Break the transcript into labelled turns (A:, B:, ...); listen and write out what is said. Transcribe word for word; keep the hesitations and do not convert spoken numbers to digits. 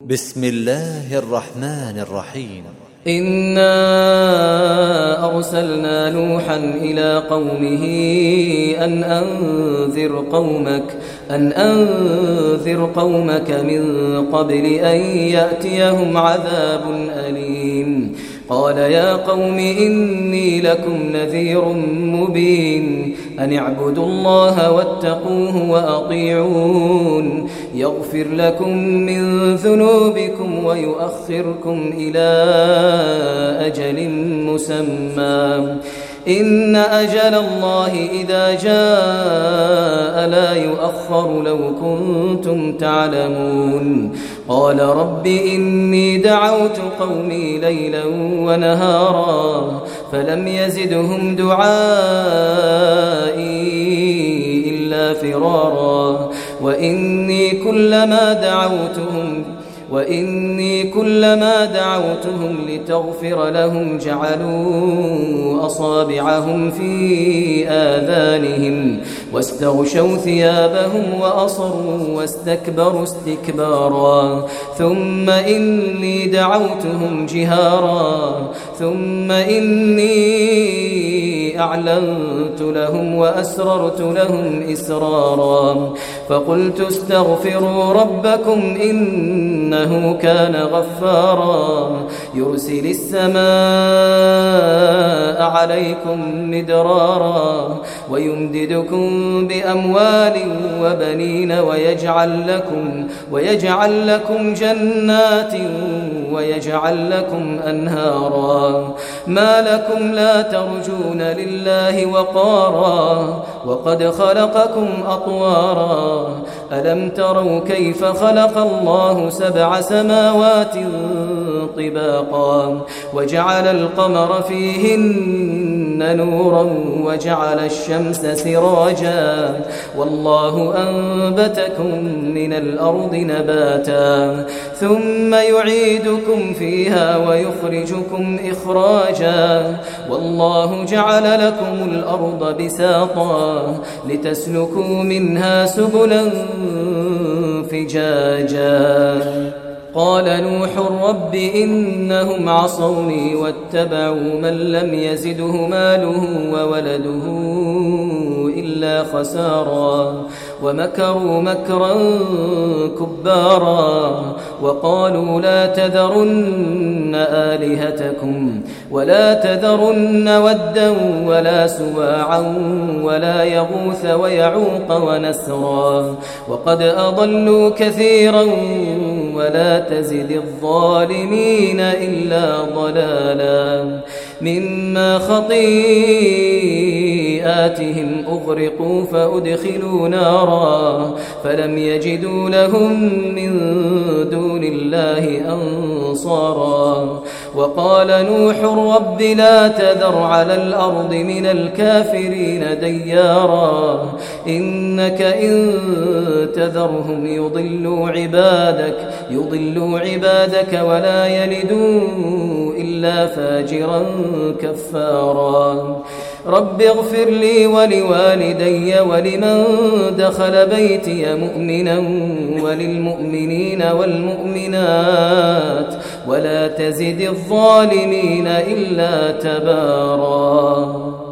A: بسم الله الرحمن الرحيم.
B: إنا أرسلنا نوحا إلى قومه أن أنذر قومك أن أنذر قومك من قبل أن يأتيهم عذاب أليم. قال يا قوم إني لكم نذير مبين أن اعبدوا الله واتقوه وأطيعون يغفر لكم من ذنوبكم ويؤخركم إلى أجل مسمى إن أجل الله إذا جاء لا يؤخر لو كنتم تعلمون. قال رب إني دعوت قومي ليلا ونهارا فلم يزدهم دعائي إلا فرارا وإني كلما دعوتهم وإني كلما دعوتهم لتغفر لهم جعلوا أصابعهم في آذانهم واستغشوا ثيابهم وأصروا واستكبروا استكبارا ثم إني دعوتهم جهارا ثم إني أعلنت لهم وأسررت لهم إسرارا فقلت استغفروا ربكم إنه كان غفارا يرسل السماء عليكم مدرارا ويمددكم بأموال وبنين ويجعل لكم ويجعل لكم جنات ويجعل لكم أنهارا ما لكم لا ترجون لله وقارا وقد خلقكم أطوارا ألم تروا كيف خلق الله سبع سماوات طباقا وجعل القمر فيهن نورا وجعل الشمس سراجا والله أنبتكم من الأرض نباتا ثم يعيدكم فيها ويخرجكم إخراجا والله جعل لكم الأرض بساطا لتسلكوا منها سبلا فجاجا. قال نوح رب إنهم عصوني واتبعوا من لم يزده ماله وولده إلا خسارا ومكروا مكرا كبارا وقالوا لا تذرن آلهتكم ولا تذرن ودا ولا سواعا ولا يغوث ويعوق ونسرا وقد أضلوا كثيرا ولا تزد الظالمين إلا ضلالا مما خطيئاتهم أغرقوا فأدخلوا نارا فلم يجدوا لهم من دون الله أنصارا وقال نوح رب لا تذر على الأرض من الكافرين ديارا إنك إن تذرهم يضلوا عبادك يضلوا عبادك ولا يلدوا إلا فاجرا كفارا رب اغفر لي ولوالدي ولمن دخل بيتي مؤمنا وللمؤمنين والمؤمنات ولا تزد الظالمين إلا تبارا.